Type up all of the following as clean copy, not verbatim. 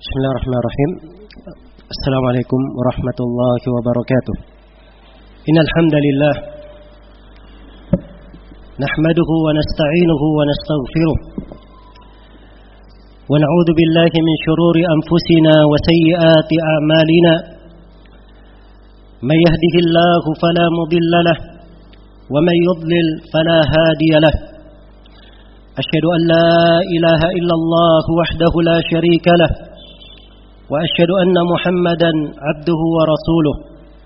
Bismillahirrahmanirrahim. Assalamualaikum warahmatullahi wabarakatuh. Innal hamdalillah nahmaduhu wa nasta'inuhu wa nastaghfiruh wa na'udzu billahi min shururi anfusina wa sayyiati a'malina. May yahdihillahu fala mudilla lahu wa may yudlil fala hadiya lahu. Asyhadu an la ilaha illallah wahdahu la syarika lahu وأشهد أن محمدا عبده ورسوله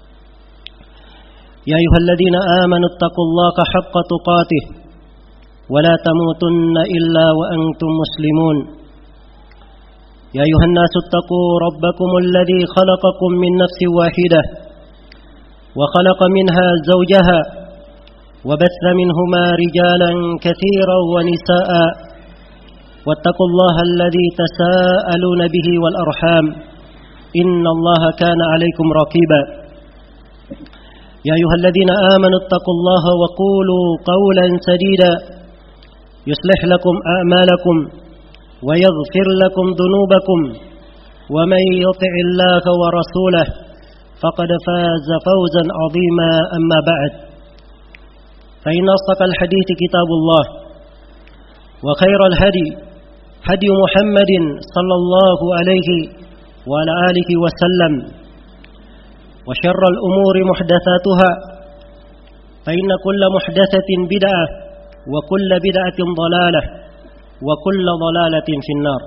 يا أيها الذين آمنوا اتقوا الله حق تقاته ولا تموتن إلا وأنتم مسلمون يا أيها الناس اتقوا ربكم الذي خلقكم من نفس واحدة وخلق منها زوجها وبث منهما رجالا كثيرا ونساء واتقوا الله الذي تساءلون به والأرحام إن الله كان عليكم رقيبا يا أيها الذين آمنوا اتقوا الله وقولوا قولا سديدا يصلح لكم أعمالكم ويغفر لكم ذنوبكم ومن يطع الله ورسوله فقد فاز فوزا عظيما أما بعد فإن أصدق الحديث كتاب الله وخير الهدي هدي محمد صلى الله عليه وعلى آله وسلم وشر الأمور محدثاتها فإن كل محدثة بدعة وكل بدعة ضلالة وكل ضلالة في النار.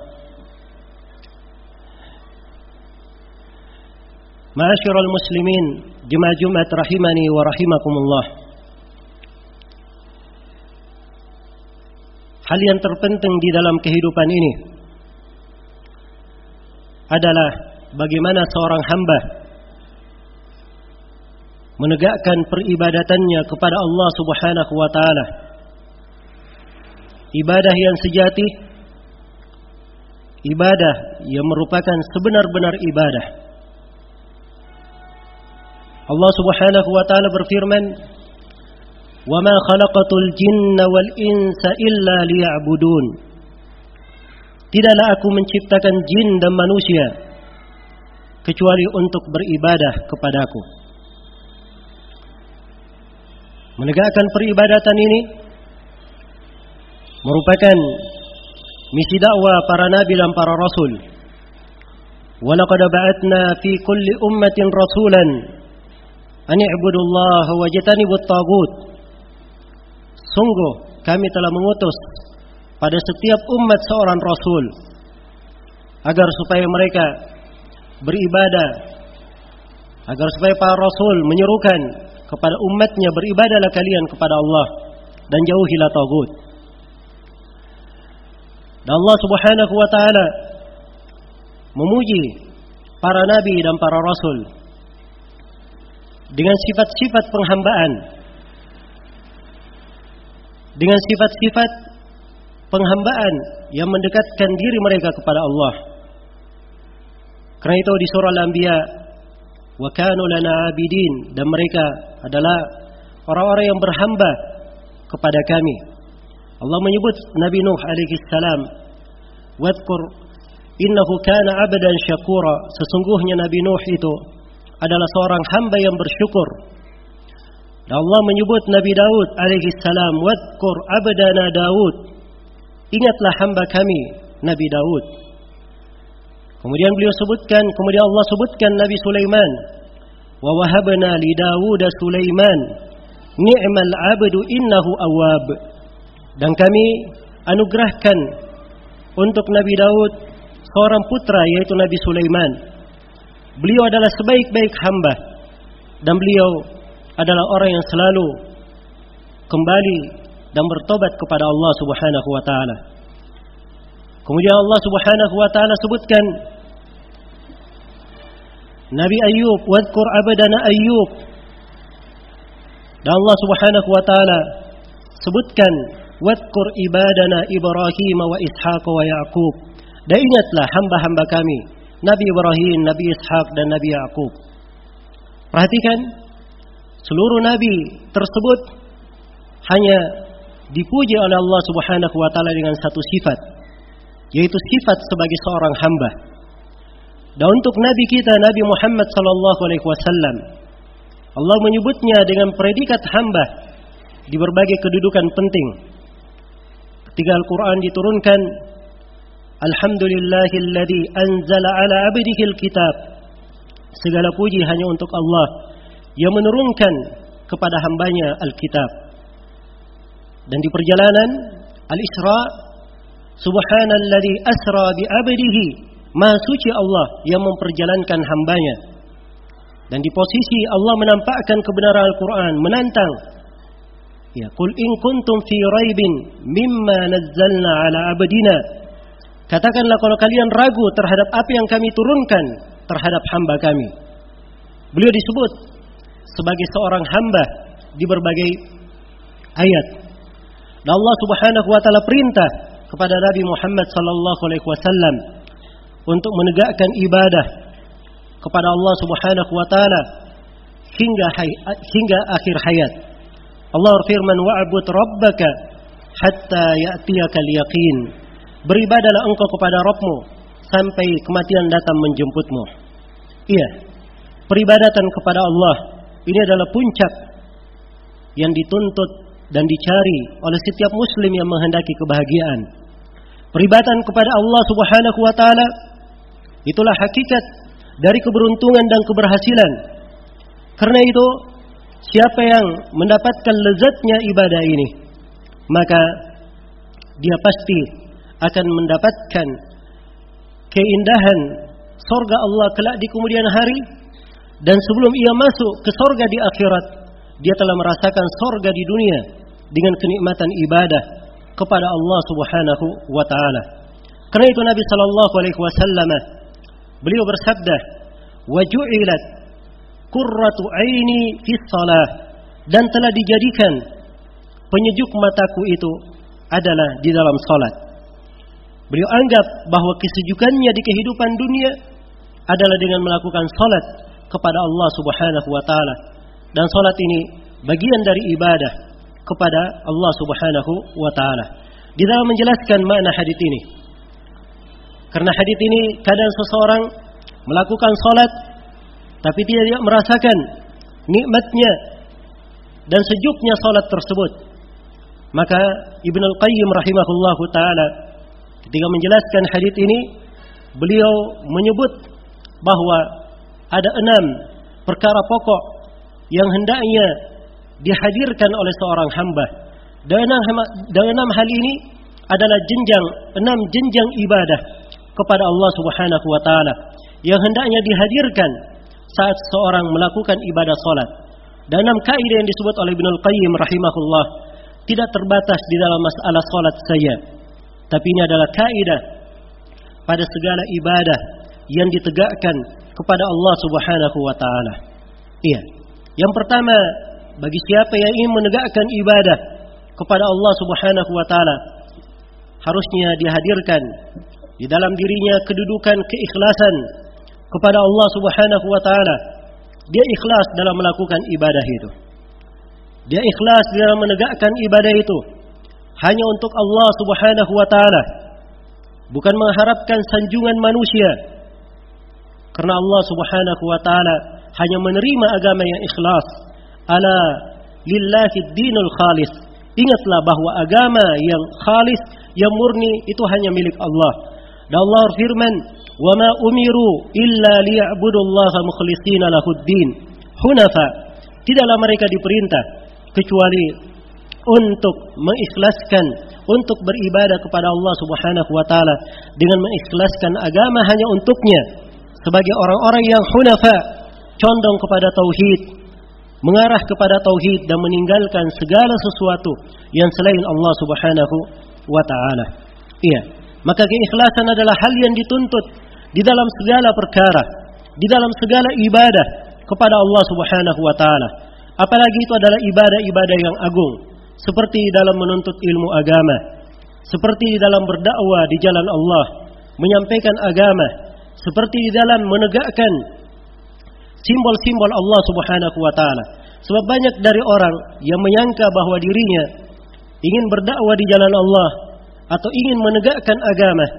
معاشر المسلمين جماعة رحمني ورحمكم الله. Hal yang terpenting di dalam kehidupan ini adalah bagaimana seorang hamba menegakkan peribadatannya kepada Allah Subhanahu wa taala. Ibadah yang sejati, ibadah yang merupakan sebenar-benar ibadah. Allah Subhanahu wa taala berfirman, وَمَا خَلَقَتُ الْجِنَّ وَالْإِنسَ إِلَّا لِيَعْبُدُونَ. Tidaklah aku menciptakan jin dan manusia kecuali untuk beribadah kepadaku. Menegakkan peribadatan ini merupakan misi dakwah para nabi dan para rasul. وَلَقَدْ بَعَثْنَا فِي كُلِّ أُمَّةٍ رَسُولًا أَنِ اعْبُدُوا اللَّهَ وَاجْتَنِبُوا الطَّاغُوتَ. Sungguh kami telah mengutus pada setiap umat seorang rasul agar supaya mereka beribadah, agar supaya para rasul menyerukan kepada umatnya, beribadahlah kalian kepada Allah dan jauhilah tagut. Dan Allah Subhanahu wa taala memuji para nabi dan para rasul dengan sifat-sifat penghambaan, dengan sifat-sifat penghambaan yang mendekatkan diri mereka kepada Allah. Karena itu di surah Al-Anbiya, wa kanu lana abidin, dan mereka adalah orang-orang yang berhamba kepada kami. Allah menyebut Nabi Nuh alaihi salam, wadhkur innahu kana 'abdan syakura, sesungguhnya Nabi Nuh itu adalah seorang hamba yang bersyukur. Dan Allah menyebut Nabi Daud alaihi salam, wadhkur abdana Daud, ingatlah hamba kami Nabi Daud. Kemudian Allah sebutkan Nabi Sulaiman, wa wahabna li Daud Sulaiman ni'mal 'abdu innahu awwab. Dan kami anugerahkan untuk Nabi Daud seorang putra, yaitu Nabi Sulaiman. Beliau adalah sebaik-baik hamba dan beliau adalah orang yang selalu kembali dan bertobat kepada Allah Subhanahu wa taala. Kemudian Allah Subhanahu wa taala sebutkan Nabi Ayyub, wadhkur abdana Ayyub. Dan Allah Subhanahu wa taala sebutkan wadhkur ibadana Ibrahim wa Ishaq wa Yaqub. Dan ingatlah hamba-hamba kami Nabi Ibrahim, Nabi Ishaq dan Nabi Yaqub. Perhatikan, seluruh nabi tersebut hanya dipuji oleh Allah Subhanahu wa taala dengan satu sifat, yaitu sifat sebagai seorang hamba. Dan untuk Nabi kita, Nabi Muhammad sallallahu alaihi wasallam, Allah menyebutnya dengan predikat hamba di berbagai kedudukan penting. Ketika Al-Quran diturunkan, Alhamdulillahilladzi anzala ala abdihil kitab. Segala puji hanya untuk Allah yang menurunkan kepada hambanya Alkitab. Dan di perjalanan Al-Isra, Subhanalladzi asra bi abdihi, Maha suci Allah yang memperjalankan hambanya. Dan di posisi Allah menampakkan kebenaran Al-Quran, menantang, ya, Qul in kuntum fi raibin mimma nazzalna ala abdina. Katakanlah kalau kalian ragu terhadap apa yang kami turunkan terhadap hamba kami. Beliau disebut sebagai seorang hamba di berbagai ayat. Dan Allah Subhanahu wa taala perintah kepada Nabi Muhammad sallallahu alaihi wasallam untuk menegakkan ibadah kepada Allah Subhanahu wa taala hingga akhir hayat. Allah berfirman, wa'bud rabbaka hatta ya'tiyakal yaqin. Beribadahlah engkau kepada Rabbmu sampai kematian datang menjemputmu. Iya, peribadatan kepada Allah ini adalah puncak yang dituntut dan dicari oleh setiap muslim yang menghendaki kebahagiaan. Peribadatan kepada Allah Subhanahu wa taala itulah hakikat dari keberuntungan dan keberhasilan. Karena itu, siapa yang mendapatkan lezatnya ibadah ini, maka dia pasti akan mendapatkan keindahan surga Allah kelak di kemudian hari. Dan sebelum ia masuk ke surga di akhirat, dia telah merasakan surga di dunia dengan kenikmatan ibadah kepada Allah Subhanahu wa taala. Karena itu Nabi sallallahu alaihi wasallam beliau bersabda, "Wa ju'ilat qurratu 'aini fi shalah." Dan telah dijadikan penyejuk mataku itu adalah di dalam salat. Beliau anggap bahwa kesejukannya di kehidupan dunia adalah dengan melakukan salat kepada Allah Subhanahu wa taala. Dan salat ini bagian dari ibadah kepada Allah Subhanahu wa taala. Di dalam menjelaskan makna hadis ini, karena hadis ini kadang seseorang melakukan salat tapi tidak merasakan nikmatnya dan sejuknya salat tersebut. Maka Ibnu Al-Qayyim rahimahullahu taala ketika menjelaskan hadis ini, beliau menyebut bahwa ada 6 perkara pokok yang hendaknya dihadirkan oleh seorang hamba. Dan 6 hal ini adalah 6 jenjang ibadah kepada Allah Subhanahu wa taala yang hendaknya dihadirkan saat seorang melakukan ibadah salat. Dan 6 kaidah yang disebut oleh Ibnu Al-Qayyim rahimahullah tidak terbatas di dalam masalah salat saja, tapi ini adalah kaidah pada segala ibadah yang ditegakkan kepada Allah Subhanahu wa taala. Iya. Yang pertama, bagi siapa yang ingin menegakkan ibadah kepada Allah Subhanahu wa taala, harusnya dihadirkan di dalam dirinya kedudukan keikhlasan kepada Allah Subhanahu wa taala. Dia ikhlas dalam melakukan ibadah itu. Dia ikhlas dalam menegakkan ibadah itu hanya untuk Allah Subhanahu wa taala, bukan mengharapkan sanjungan manusia. Karena Allah Subhanahu wa taala hanya menerima agama yang ikhlas. Ala lillahi dinul khalis. Ingatlah bahwa agama yang khalis, yang murni itu hanya milik Allah. Dan Allah berfirman, "Wa ma umiru illa liya'budullaha mukhlishina lahuddin hunafa." Tidaklah mereka diperintah kecuali untuk mengikhlaskan, untuk beribadah kepada Allah Subhanahu wa taala dengan mengikhlaskan agama hanya untuknya, sebagai orang-orang yang hunafa, condong kepada tauhid, mengarah kepada tauhid dan meninggalkan segala sesuatu yang selain Allah Subhanahu wa taala. Iya, maka keikhlasan adalah hal yang dituntut di dalam segala perkara, di dalam segala ibadah kepada Allah Subhanahu wa taala. Apalagi itu adalah ibadah-ibadah yang agung, seperti dalam menuntut ilmu agama, seperti di dalam berdakwah di jalan Allah, menyampaikan agama, seperti di dalam menegakkan simbol-simbol Allah Subhanahu wa taala. Sebab banyak dari orang yang menyangka bahwa dirinya ingin berdakwah di jalan Allah atau ingin menegakkan agama,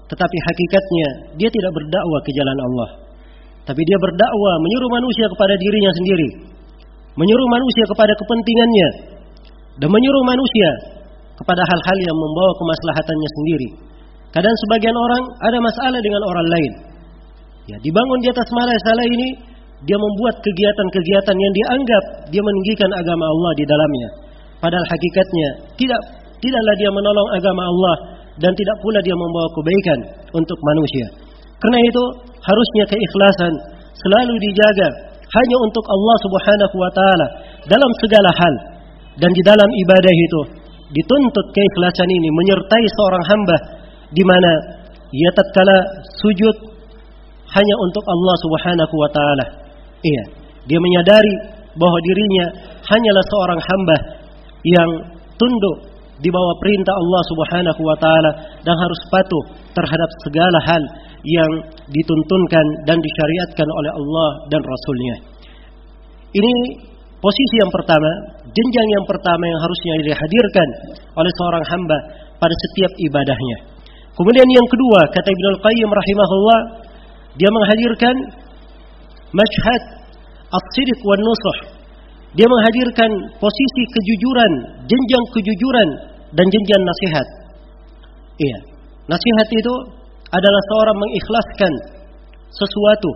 tetapi hakikatnya dia tidak berdakwah ke jalan Allah. Tapi dia berdakwah menyuruh manusia kepada dirinya sendiri, menyuruh manusia kepada kepentingannya, dan menyuruh manusia kepada hal-hal yang membawa kemaslahatannya sendiri. Kadang sebagian orang ada masalah dengan orang lain, ya dibangun di atas masalah ini, dia membuat kegiatan-kegiatan yang dianggap dia meninggikan agama Allah di dalamnya. Padahal hakikatnya tidaklah dia menolong agama Allah, dan tidak pula dia membawa kebaikan untuk manusia. Karena itu harusnya keikhlasan selalu dijaga hanya untuk Allah Subhanahu wa taala dalam segala hal. Dan di dalam ibadah itu dituntut keikhlasan ini menyertai seorang hamba, di mana ia tatkala sujud hanya untuk Allah Subhanahu wa taala. Iya, dia menyadari bahwa dirinya hanyalah seorang hamba yang tunduk di bawah perintah Allah Subhanahu wa taala dan harus patuh terhadap segala hal yang dituntunkan dan disyariatkan oleh Allah dan Rasul-Nya. Ini posisi yang pertama, jenjang yang pertama yang harusnya dihadirkan oleh seorang hamba pada setiap ibadahnya. Kemudian yang kedua, kata Ibnul Qayyim rahimahullah, dia menghadirkan masyhad as-sidq wan nusuh. Dia menghadirkan posisi kejujuran, jenjang kejujuran dan jenjang nasihat. Iya, nasihat itu adalah seorang mengikhlaskan sesuatu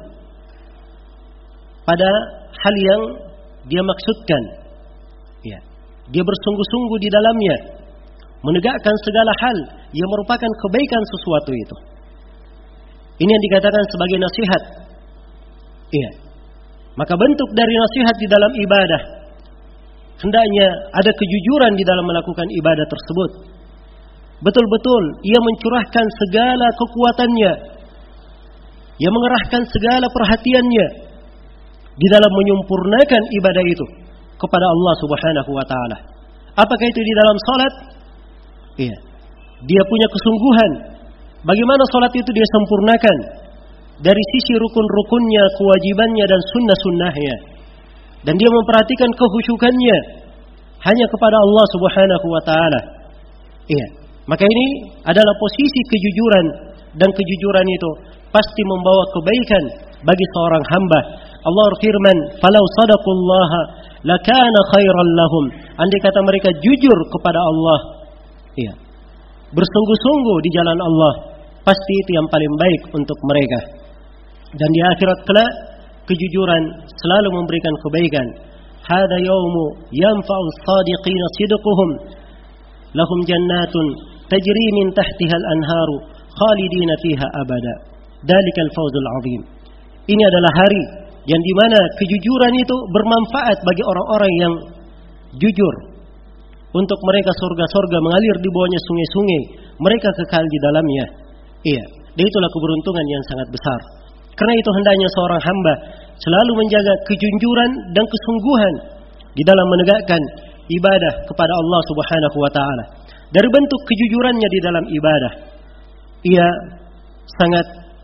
pada hal yang dia maksudkan. Iya, dia bersungguh-sungguh di dalamnya, menegakkan segala hal yang merupakan kebaikan sesuatu itu. Ini yang dikatakan sebagai nasihat. Iya. Maka bentuk dari nasihat di dalam ibadah, hendaknya ada kejujuran di dalam melakukan ibadah tersebut. Betul-betul ia mencurahkan segala kekuatannya, ia mengerahkan segala perhatiannya di dalam menyempurnakan ibadah itu kepada Allah Subhanahu wa taala. Apakah itu di dalam salat? Iya. Dia punya kesungguhan bagaimana salat itu dia sempurnakan dari sisi rukun-rukunnya, kewajibannya dan sunnah-sunnahnya. Dan dia memperhatikan kehusyukannya hanya kepada Allah Subhanahu wa taala. Iya. Maka ini adalah posisi kejujuran, dan kejujuran itu pasti membawa kebaikan bagi seorang hamba. Allah berfirman, "Falau sadaqallaha lakana khairan lahum." Andai kata mereka jujur kepada Allah, iya, bersungguh-sungguh di jalan Allah, pasti itu yang paling baik untuk mereka. Dan di akhirat kelak kejujuran selalu memberikan kebaikan. Hada yaumu yanfa'u as-sadiqina sidquhum lahum jannatun tajri min tahtiha al-anharu khalidina fiha abada. Dalikal fawzul azim. Ini adalah hari yang dimana kejujuran itu bermanfaat bagi orang-orang yang jujur. Untuk mereka surga-surga mengalir di bawahnya sungai-sungai, mereka kekal di dalamnya. Iya, dan itulah keberuntungan yang sangat besar. Karena itu hendaknya seorang hamba selalu menjaga kejujuran dan kesungguhan di dalam menegakkan ibadah kepada Allah Subhanahu wa taala. Dari bentuk kejujurannya di dalam ibadah, ia sangat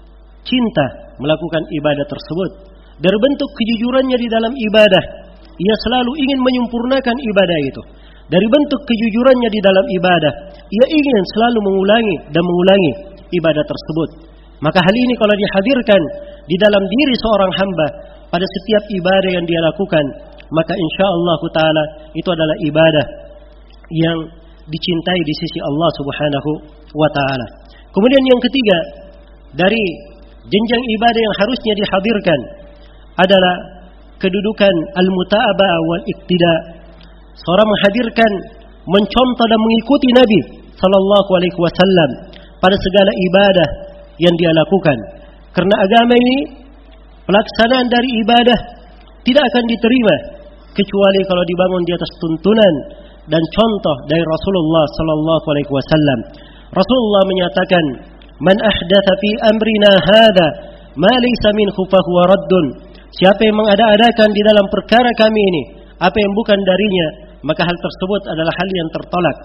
cinta melakukan ibadah tersebut. Dari bentuk kejujurannya di dalam ibadah, ia selalu ingin menyempurnakan ibadah itu. Dari bentuk kejujurannya di dalam ibadah, ia ingin selalu mengulangi dan mengulangi ibadah tersebut. Maka hal ini kalau dihadirkan di dalam diri seorang hamba pada setiap ibadah yang dia lakukan, maka insyaallah taala itu adalah ibadah yang dicintai di sisi Allah Subhanahu wa taala. Kemudian yang ketiga, dari jenjang ibadah yang harusnya dihadirkan adalah kedudukan al-muta'abah wal iqtida. Seorang menghadirkan, mencontoh dan mengikuti Nabi sallallahu alaihi wasallam pada segala ibadah yang dia lakukan. Karena agama ini, pelaksanaan dari ibadah tidak akan diterima kecuali kalau dibangun di atas tuntunan dan contoh dari Rasulullah sallallahu alaihi wasallam. Rasulullah menyatakan, "Man ahdatsa fi amrina hadza ma laysa minhu fa huwa raddun." Siapa yang mengada-adakan di dalam perkara kami ini apa yang bukan darinya, maka hal tersebut adalah hal yang tertolak.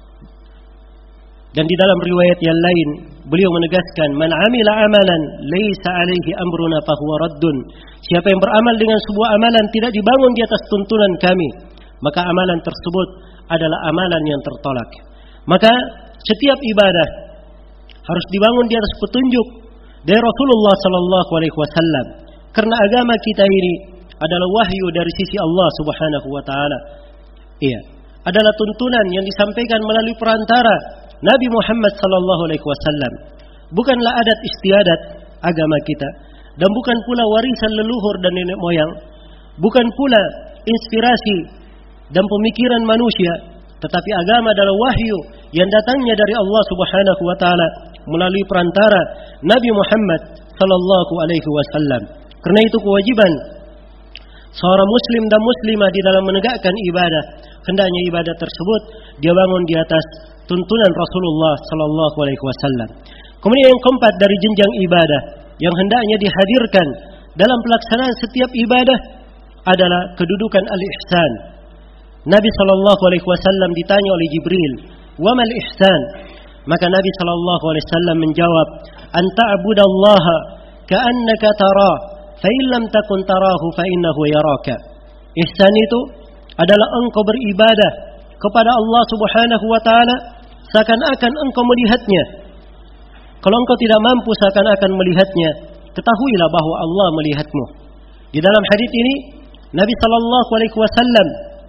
Dan di dalam riwayat yang lain beliau menegaskan, "Man 'amila 'amalan laisa 'alaihi amruna fa huwa raddun." Siapa yang beramal dengan sebuah amalan tidak dibangun di atas tuntunan kami, maka amalan tersebut adalah amalan yang tertolak. Maka setiap ibadah harus dibangun di atas petunjuk dari Rasulullah sallallahu alaihi wasallam. Karena agama kita ini adalah wahyu dari sisi Allah Subhanahu wa taala. Iya, adalah tuntunan yang disampaikan melalui perantara Nabi Muhammad sallallahu alaihi wasallam. Bukanlah adat istiadat agama kita, dan bukan pula warisan leluhur dan nenek moyang, bukan pula inspirasi dan pemikiran manusia, tetapi agama adalah wahyu yang datangnya dari Allah Subhanahu wa taala melalui perantara Nabi Muhammad sallallahu alaihi wasallam. Karena itu kewajiban seorang muslim dan muslimah di dalam menegakkan ibadah, hendaknya ibadah tersebut dia bangun di atas tuntunan Rasulullah sallallahu alaihi wasallam. Kemudian yang keempat dari jenjang ibadah yang hendaknya dihadirkan dalam pelaksanaan setiap ibadah adalah kedudukan al-ihsan. Nabi sallallahu alaihi wasallam ditanya oleh Jibril, "Wa mal ihsan?" Maka Nabi sallallahu alaihi wasallam menjawab, "An ta'budallaha ka'annaka tara, fa in lam takun tarahu fa innahu yaraka." Ihsan itu adalah engkau beribadah kepada Allah Subhanahu wa taala seakan-akan engkau melihatnya. Kalau engkau tidak mampu seakan-akan melihatnya, ketahuilah bahwa Allah melihatmu. Di dalam hadis ini Nabi sallallahu alaihi wasallam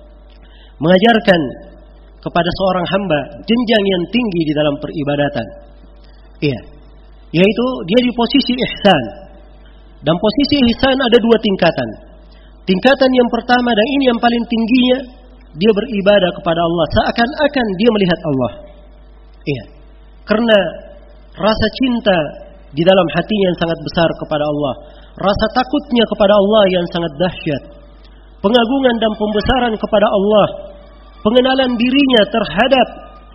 mengajarkan kepada seorang hamba jenjang yang tinggi di dalam peribadatan. Iya, yaitu dia di posisi ihsan. Dan posisi ihsan ada dua tingkatan. Tingkatan yang pertama dan ini yang paling tingginya, dia beribadah kepada Allah seakan-akan dia melihat Allah. Iya. Karena rasa cinta di dalam hatinya yang sangat besar kepada Allah, rasa takutnya kepada Allah yang sangat dahsyat, pengagungan dan pembesaran kepada Allah, pengenalan dirinya terhadap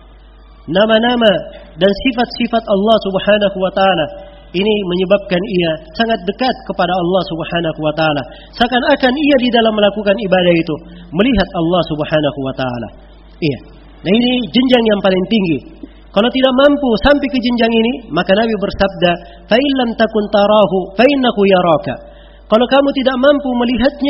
nama-nama dan sifat-sifat Allah Subhanahu wa taala, ini menyebabkan ia sangat dekat kepada Allah Subhanahu wa taala. Seakan-akan ia di dalam melakukan ibadah itu melihat Allah Subhanahu wa taala. Iya. Nah, ini jenjang yang paling tinggi. Kalau tidak mampu sampai ke jenjang ini, maka Nabi bersabda, "Fa in lam takun tarahu fa innahu yaraka." Kalau kamu tidak mampu melihatnya,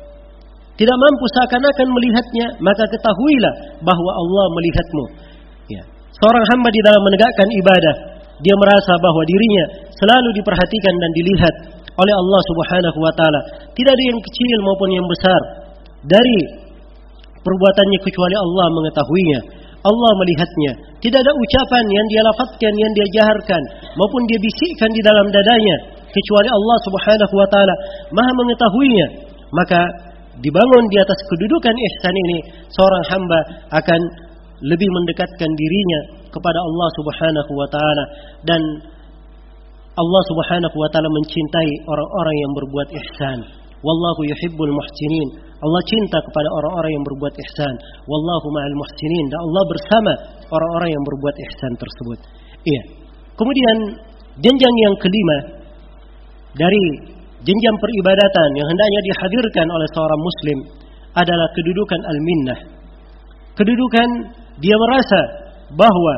tidak mampu seakan-akan melihatnya, maka ketahuilah bahwa Allah melihatmu. Ya. Seorang hamba di dalam menegakkan ibadah, dia merasa bahwa dirinya selalu diperhatikan dan dilihat oleh Allah Subhanahu wa taala. Tidak ada yang kecil maupun yang besar dari perbuatannya kecuali Allah mengetahuinya. Allah melihatnya. Tidak ada ucapan yang dia lafazkan, yang dia jaharkan maupun dia bisikkan di dalam dadanya kecuali Allah Subhanahu wa taala Maha mengetahuinya. Maka dibangun di atas kedudukan ihsan ini, seorang hamba akan lebih mendekatkan dirinya kepada Allah Subhanahu wa taala, dan Allah Subhanahu wa taala mencintai orang-orang yang berbuat ihsan. Wallahu yuhibbul muhsinin. Allah cinta kepada orang-orang yang berbuat ihsan. Wallahu ma'al muhsinin. Dan Allah bersama orang-orang yang berbuat ihsan tersebut. Iya. Kemudian jenjang yang kelima dari jenjang peribadatan yang hendaknya dihadirkan oleh seorang muslim adalah kedudukan al-minnah. Kedudukan dia merasa bahwa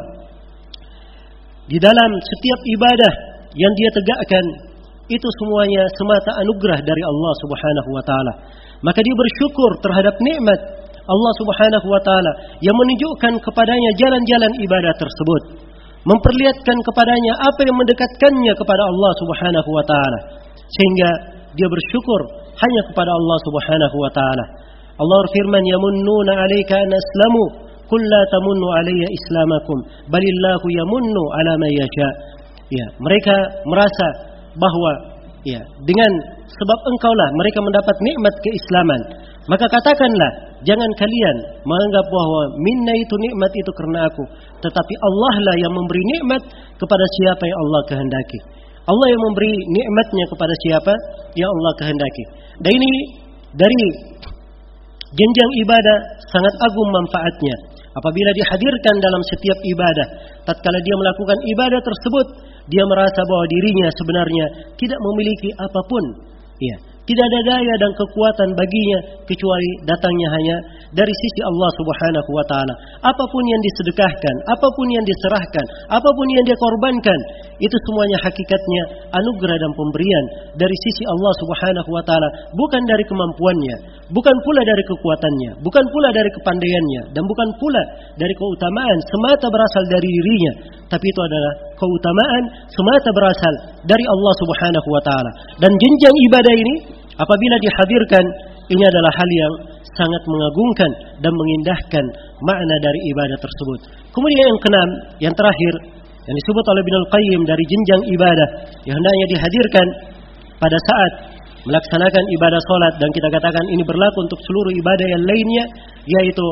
di dalam setiap ibadah yang dia tegakkan itu semuanya semata anugerah dari Allah Subhanahu wa taala. Maka dia bersyukur terhadap nikmat Allah Subhanahu wa taala yang menunjukkan kepadanya jalan-jalan ibadah tersebut, memperlihatkan kepadanya apa yang mendekatkannya kepada Allah Subhanahu wa taala, sehingga dia bersyukur hanya kepada Allah Subhanahu wa taala. Allah berfirman, "Yamunnuna 'alaika an aslamu, qul la tamunnu 'alayya islamakum, balillahu yamunnu 'ala man yasha." Ya, mereka merasa bahwa ya, dengan sebab engkaulah mereka mendapat nikmat keislaman. Maka katakanlah, jangan kalian menganggap bahwa minna itu nikmat itu karena aku, tetapi Allah lah yang memberi nikmat kepada siapa yang Allah kehendaki. Allah yang memberi nikmatnya kepada siapa yang Allah kehendaki. Dan ini dari jenjang ibadah sangat agung manfaatnya. Apabila dihadirkan dalam setiap ibadah, tatkala dia melakukan ibadah tersebut, dia merasa bahwa dirinya sebenarnya tidak memiliki apapun. Ya, tidak ada daya dan kekuatan baginya kecuali datangnya hanya dari sisi Allah Subhanahu wa taala. Apapun yang disedekahkan, apapun yang diserahkan, apapun yang dia korbankan, itu semuanya hakikatnya anugerah dan pemberian dari sisi Allah Subhanahu wa taala, bukan dari kemampuannya, bukan pula dari kekuatannya, bukan pula dari kepandaiannya, dan bukan pula dari keutamaan semata berasal dari dirinya, tapi itu adalah keutamaan semata berasal dari Allah Subhanahu wa taala. Dan jenjang ibadah ini apabila dihadirkan, ini adalah hal yang sangat mengagungkan dan mengindahkan makna dari ibadah tersebut. Kemudian yang keenam, yang terakhir, yang disebut oleh Ibnu Al-Qayyim dari jenjang ibadah yang hendaknya dihadirkan pada saat melaksanakan ibadah salat, dan kita katakan ini berlaku untuk seluruh ibadah yang lainnya, yaitu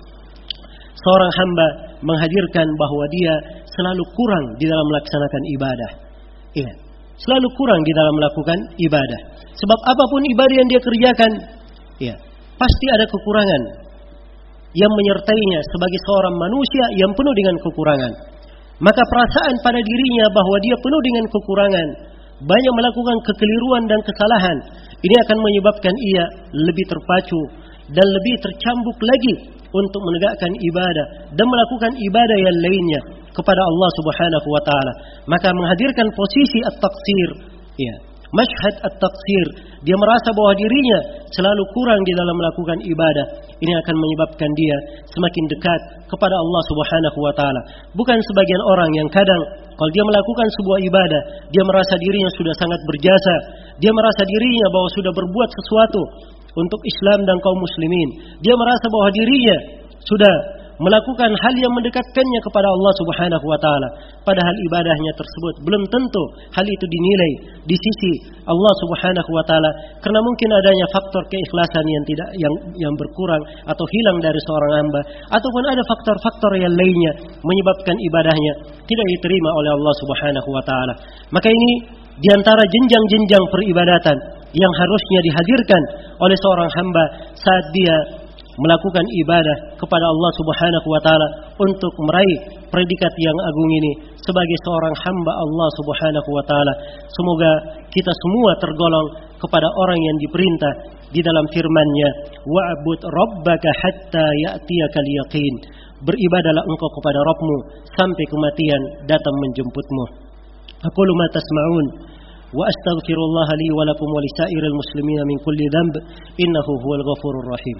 seorang hamba menghadirkan bahwa dia selalu kurang di dalam melaksanakan ibadah. Iya, selalu kurang di dalam melakukan ibadah. Sebab apapun ibadah yang dia kerjakan, ya, pasti ada kekurangan yang menyertainya sebagai seorang manusia yang penuh dengan kekurangan. Maka perasaan pada dirinya bahwa dia penuh dengan kekurangan, banyak melakukan kekeliruan dan kesalahan, ini akan menyebabkan ia lebih terpacu dan lebih tercambuk lagi untuk menegakkan ibadah dan melakukan ibadah yang lainnya kepada Allah Subhanahu wa taala. Maka menghadirkan posisi at-taqsir, ya, masyhad at-taqsir, dia merasa bahwa dirinya selalu kurang di dalam melakukan ibadah, ini akan menyebabkan dia semakin dekat kepada Allah Subhanahu wa taala. Bukan sebagian orang yang kadang kalau dia melakukan sebuah ibadah, dia merasa dirinya sudah sangat berjasa, dia merasa dirinya bahwa sudah berbuat sesuatu untuk Islam dan kaum muslimin. Dia merasa bahwa dirinya sudah melakukan hal yang mendekatkannya kepada Allah Subhanahu wa taala. Padahal ibadahnya tersebut belum tentu hal itu dinilai di sisi Allah Subhanahu wa taala, karena mungkin adanya faktor keikhlasan yang berkurang atau hilang dari seorang hamba, ataupun ada faktor-faktor yang lainnya menyebabkan ibadahnya tidak diterima oleh Allah Subhanahu wa taala. Maka ini di antara jenjang-jenjang peribadatan yang harusnya dihadirkan oleh seorang hamba saat dia melakukan ibadah kepada Allah Subhanahu wa taala untuk meraih predikat yang agung ini sebagai seorang hamba Allah Subhanahu wa taala. Semoga kita semua tergolong kepada orang yang diperintah di dalam firman-Nya, wa'bud rabbaka hatta ya'tiyakal yaqin. Beribadahlah engkau kepada Rabbmu sampai kematian datang menjemputmu. Aqulu ma tasma'un wa astaghfirullah li wa lakum wa lisairil muslimina min kulli dhanb innahu huwal ghafurur rahim.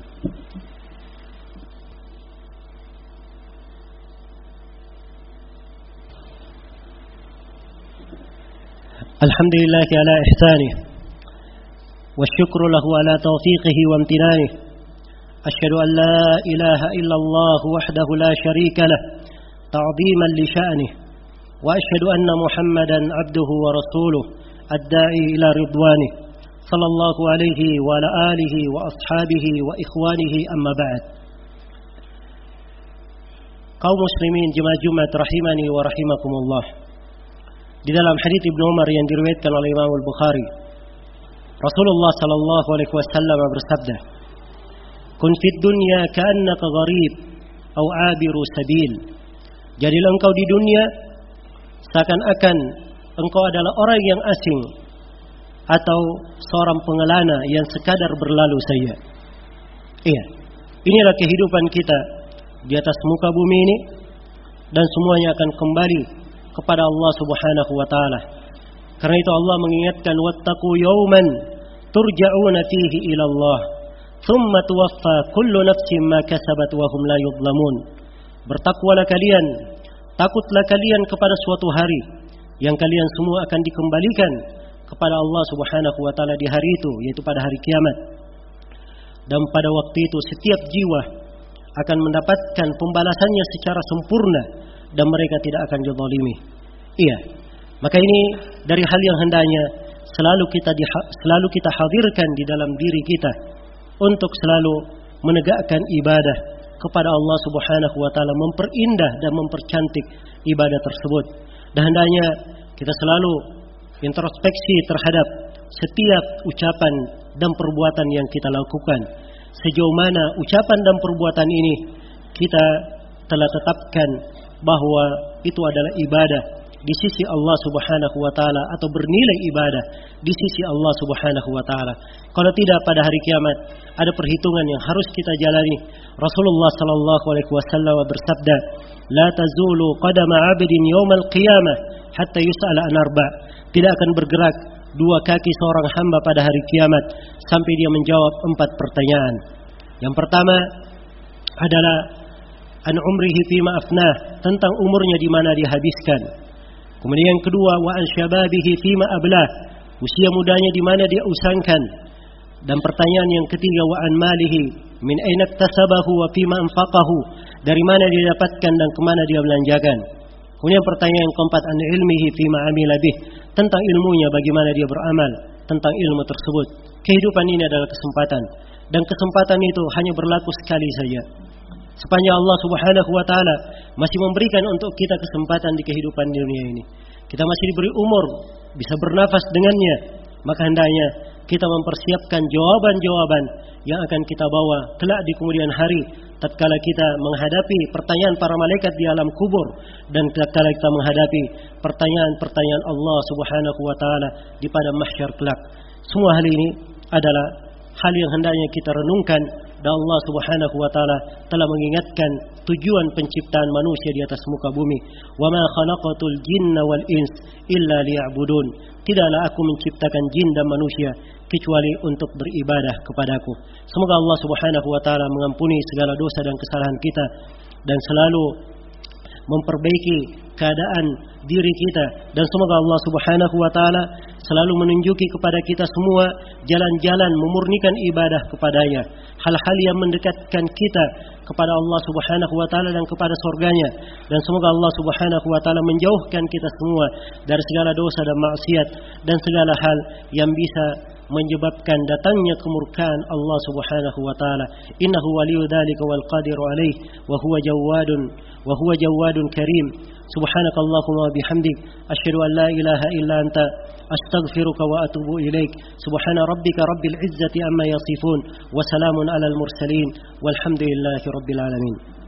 Alhamdulillah ala ihsanih wa syukru lahu ala tawfiqihi wa amtinanih. Asyhadu an la ilaha illallah wahdahu la syarika lah ta'ziman li sya'nih, wa asyhadu anna Muhammadan abduhu wa rasuluh ad-da'i ila ridwanih sallallahu alaihi wa ala alihi wa ashabihi wa ikhwanihi amma ba'd. Kaum muslimin jemaah Jumat rahimani wa rahimakumullah. Di dalam hadits Ibnu Umar yang diriwayatkan oleh Imam Al-Bukhari, Rasulullah sallallahu alaihi wasallam bersabda, "Kun fid dunya ka'annaka gharib aw 'abiru sabil." Jadilah engkau di dunia seakan-akan engkau adalah orang yang asing atau seorang pengelana yang sekadar berlalu saja. Iya, inilah kehidupan kita di atas muka bumi ini, dan semuanya akan kembali kepada Allah Subhanahu wa taala. Karena itu Allah mengingatkan, wattaqu yawman turja'una fihi ila Allah thumma tuwaffa kullu nafsin ma kasabat wa hum la yudhlamun. Bertakwalah kalian, takutlah kalian kepada suatu hari yang kalian semua akan dikembalikan kepada Allah Subhanahu wa taala di hari itu, yaitu pada hari kiamat. Dan pada waktu itu setiap jiwa akan mendapatkan pembalasannya secara sempurna dan mereka tidak akan dizalimi. Iya. Maka ini dari hal yang hendaknya selalu kita hadirkan di dalam diri kita untuk selalu menegakkan ibadah kepada Allah Subhanahu wa taala, memperindah dan mempercantik ibadah tersebut. Dan hendaknya kita selalu introspeksi terhadap setiap ucapan dan perbuatan yang kita lakukan. Sejauh mana ucapan dan perbuatan ini kita telah tetapkan bahwa itu adalah ibadah di sisi Allah Subhanahu wa taala atau bernilai ibadah di sisi Allah Subhanahu wa taala. Kalau tidak, pada hari kiamat ada perhitungan yang harus kita jalani. Rasulullah sallallahu alaihi wasallam bersabda, "La tazulu qadama 'abdin yaumal qiyamah hatta yus'ala an arba'." Tidak akan bergerak dua kaki seorang hamba pada hari kiamat sampai dia menjawab 4 pertanyaan. Yang pertama adalah an umrihi fima afnah, tentang umurnya di mana dia habiskan. Kemudian yang kedua, wa an syababihi fima ablah, usia mudanya di mana dia usangkan. Dan pertanyaan yang ketiga, wa an malihi min aina iktasabahu wa fima anfaqahu, dari mana dia dapatkan dan kemana dia belanjakan. Kemudian pertanyaan yang keempat, an ilmihi fima amila bih, tentang ilmunya bagaimana dia beramal tentang ilmu tersebut. Kehidupan ini adalah kesempatan, dan kesempatan itu hanya berlaku sekali saja. Sepanjang Allah Subhanahu wa taala masih memberikan untuk kita kesempatan di kehidupan dunia ini, kita masih diberi umur, bisa bernafas dengannya, maka hendaknya kita mempersiapkan jawaban-jawaban yang akan kita bawa kelak di kemudian hari, tatkala kita menghadapi pertanyaan para malaikat di alam kubur, dan tatkala kita menghadapi pertanyaan-pertanyaan Allah Subhanahu wa taala di padang mahsyar kelak. Semua hal ini adalah hal yang hendaknya kita renungkan, dan Allah Subhanahu wa taala telah mengingatkan tujuan penciptaan manusia di atas muka bumi. Wa ma khalaqatul jinna wal ins illa liya'budun. Tidaklah aku menciptakan jin dan manusia kecuali untuk beribadah kepadaku. Semoga Allah Subhanahu wa taala mengampuni segala dosa dan kesalahan kita, dan selalu memperbaiki keadaan diri kita, dan semoga Allah Subhanahu wa taala selalu menunjuki kepada kita semua jalan-jalan memurnikan ibadah kepadanya, hal-hal yang mendekatkan kita kepada Allah Subhanahu wa taala dan kepada surganya, dan semoga Allah Subhanahu wa taala menjauhkan kita semua dari segala dosa dan maksiat dan segala hal yang bisa menyebabkan datangnya kemurkaan Allah Subhanahu wa taala. Innahu waliyyu dzalika wal qadiru alaihi wa huwa jawadun karim. Subhanakallahumma wa bihamdik asyhadu an la ilaha illa anta astaghfiruka wa atubu ilaik. Subhana rabbika rabbil izzati amma yasifun wa salamun alal mursalin walhamdulillahi rabbil alamin.